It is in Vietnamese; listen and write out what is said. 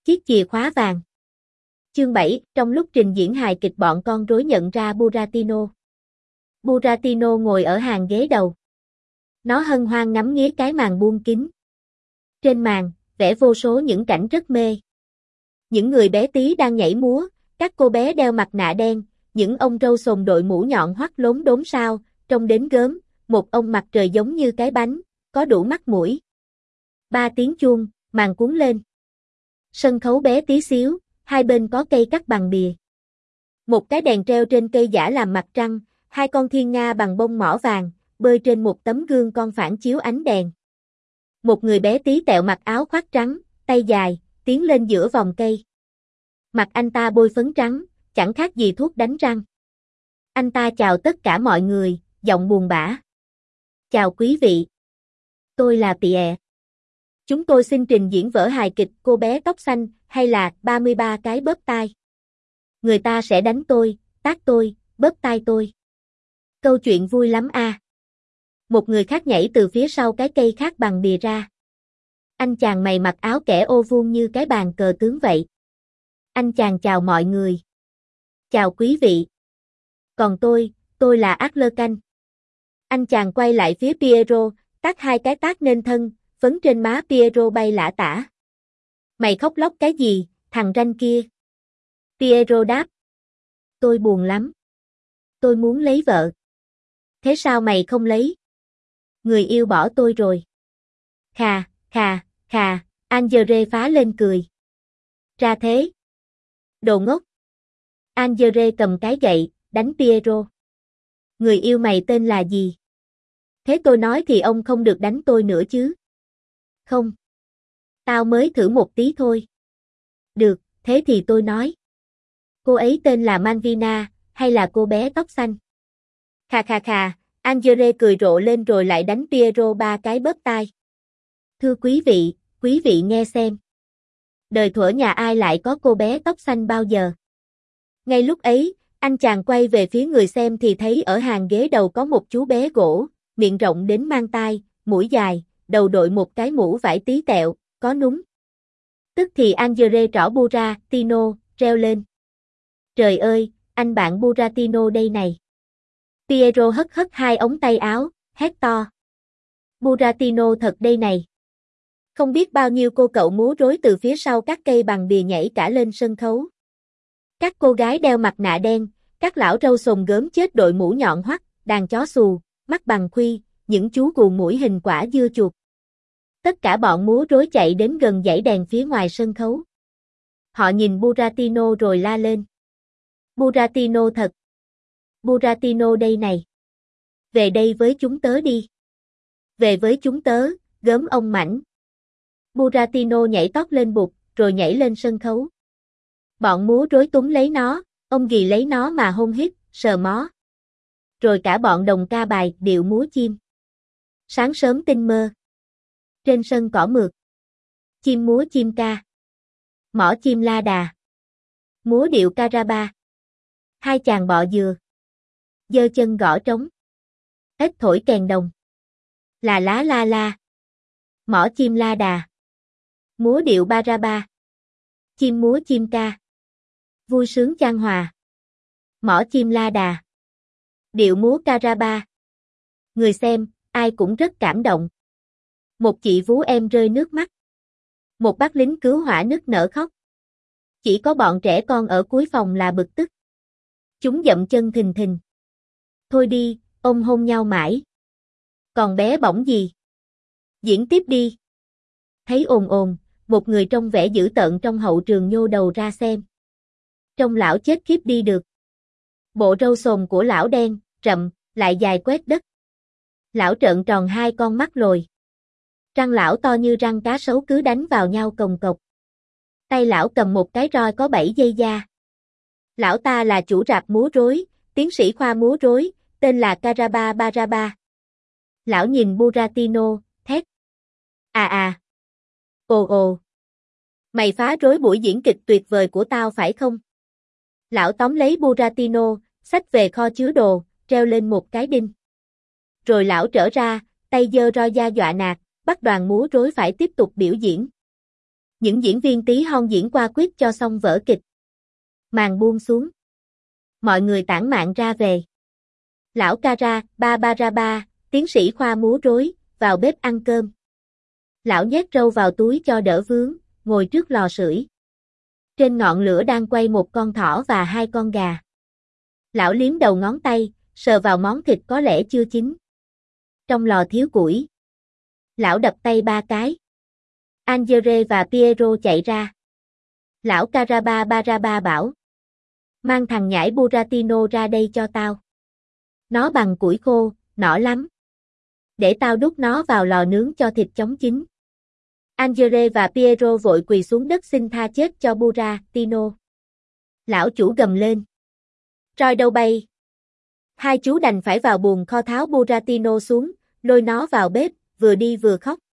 Chiếc chìa khóa vàng. Chương 7, trong lúc trình diễn hài kịch bọn con rối nhận ra Buratino. Buratino ngồi ở hàng ghế đầu. Nó hân hoan ngắm nghía cái màn buông kín. Trên màn, vẽ vô số những cảnh rất mê. Những người bé tí đang nhảy múa, các cô bé đeo mặt nạ đen, những ông râu sồm đội mũ nhọn hoắt lốm đốm sao, trông đến gớm, một ông mặt trời giống như cái bánh, có đủ mắt mũi. 3 tiếng chuông, màn cuốn lên. Sân khấu bé tí xíu, hai bên có cây cắt bằng bìa. Một cái đèn treo trên cây giả làm mặt trăng, 2 con thiên nga bằng bông mỏ vàng, bơi trên một tấm gương con phản chiếu ánh đèn. Một người bé tí tẹo mặc áo khoác trắng, tay dài, tiến lên giữa vòng cây. Mặt anh ta bôi phấn trắng, chẳng khác gì thuốc đánh răng. Anh ta chào tất cả mọi người, giọng buồn bã. Chào quý vị. Tôi là Pierre. Chúng tôi xin trình diễn vở hài kịch Cô bé tóc xanh, hay là 33 cái bóp tai. Người ta sẽ đánh tôi, tát tôi, bóp tai tôi. Câu chuyện vui lắm à. Một người khác nhảy từ phía sau cái cây khác bằng bìa ra. Anh chàng mày mặc áo kẻ ô vuông như cái bàn cờ tướng vậy. Anh chàng chào mọi người. Chào quý vị. Còn tôi là Arlequin. Anh chàng quay lại phía Piero, tát 2 cái tát nên thân, phấn trên má Piero bay lả tả. Mày khóc lóc cái gì, thằng ranh kia? Piero đáp. Tôi buồn lắm. Tôi muốn lấy vợ. Thế sao mày không lấy? Người yêu bỏ tôi rồi. Khà, khà, khà, Angere phá lên cười. Ra thế. Đồ ngốc. Angere cầm cái gậy, đánh Piero. Người yêu mày tên là gì? Thế tôi nói thì ông không được đánh tôi nữa chứ. Không. Tao mới thử một tí thôi. Được, thế thì tôi nói. Cô ấy tên là Malvina, hay là cô bé tóc xanh? Khà khà khà, Angere cười rộ lên rồi lại đánh Piero 3 cái bóp tai. Thưa quý vị nghe xem. Đời thuở nhà ai lại có cô bé tóc xanh bao giờ? Ngay lúc ấy, anh chàng quay về phía người xem thì thấy ở hàng ghế đầu có một chú bé gỗ, miệng rộng đến mang tai, mũi dài, đầu đội một cái mũ vải tí tẹo, có núm. Tức thì Angere trỏ Buratino, reo lên. Trời ơi, anh bạn Buratino đây này. Piero hất hất 2 ống tay áo, hét to. Buratino thật đây này. Không biết bao nhiêu cô cậu múa rối từ phía sau các cây bằng bìa nhảy cả lên sân khấu. Các cô gái đeo mặt nạ đen, các lão râu sồm gớm chết đội mũ nhọn hoắt, đàn chó xù, mắt bằng khuy, những chú gù mũi hình quả dưa chuột. Tất cả bọn múa rối chạy đến gần dãy đèn phía ngoài sân khấu. Họ nhìn Buratino rồi la lên. Buratino thật. Buratino đây này. Về đây với chúng tớ đi. Về với chúng tớ, gớm ông mảnh. Buratino nhảy tót lên bục, rồi nhảy lên sân khấu. Bọn múa rối túm lấy nó, ông ghì lấy nó mà hôn hít, sờ mó. Rồi cả bọn đồng ca bài điệu múa chim. Sáng sớm tinh mơ. Trên sân cỏ mượt. Chim múa chim ca. Mỏ chim la đà. Múa điệu caraba. 2 chàng bọ dừa. Giơ chân gõ trống. Ếch thổi kèn đồng. Là lá la la. Mỏ chim la đà. Múa điệu baraba. Chim múa chim ca. Vui sướng chan hòa. Mỏ chim la đà. Điệu múa caraba. Người xem, ai cũng rất cảm động. Một chị vú em rơi nước mắt. Một bác lính cứu hỏa nức nở khóc. Chỉ có bọn trẻ con ở cuối phòng là bực tức. Chúng dậm chân thình thình. Thôi đi, ôm hôn nhau mãi. Còn bé bỏng gì? Diễn tiếp đi. Thấy ồn ồn, một người trông vẻ dữ tợn trong hậu trường nhô đầu ra xem. Trông lão chết khiếp đi được. Bộ râu sồm của lão đen, rậm, lại dài quét đất. Lão trợn tròn 2 con mắt lồi. Răng lão to như răng cá sấu cứ đánh vào nhau cồng cộc. Tay lão cầm một cái roi có 7 dây da. Lão ta là chủ rạp múa rối, tiến sĩ khoa múa rối, tên là Caraba Baraba. Lão nhìn Buratino, thét. À. Ồ. Mày phá rối buổi diễn kịch tuyệt vời của tao phải không? Lão tóm lấy Buratino, xách về kho chứa đồ, treo lên một cái đinh. Rồi lão trở ra, tay giơ roi da dọa nạt, bắt đoàn múa rối phải tiếp tục biểu diễn. Những diễn viên tí hon diễn qua quyết cho xong vở kịch. Màn buông xuống. Mọi người tản mạn ra về. Lão Cara, ba, tiến sĩ khoa múa rối, vào bếp ăn cơm. Lão nhét râu vào túi cho đỡ vướng, ngồi trước lò sưởi. Trên ngọn lửa đang quay một con thỏ và 2 con gà. Lão liếm đầu ngón tay, sờ vào món thịt có lẽ chưa chín. Trong lò thiếu củi. Lão đập tay 3 cái. Angere và Piero chạy ra. Lão Carabaraba bảo. Mang thằng nhãi Buratino ra đây cho tao. Nó bằng củi khô, nỏ lắm. Để tao đút nó vào lò nướng cho thịt chóng chín. Angere và Piero vội quỳ xuống đất xin tha chết cho Buratino. Lão chủ gầm lên. Roi đâu bay? Hai chú đành phải vào buồng kho tháo Buratino xuống, lôi nó vào bếp, vừa đi vừa khóc.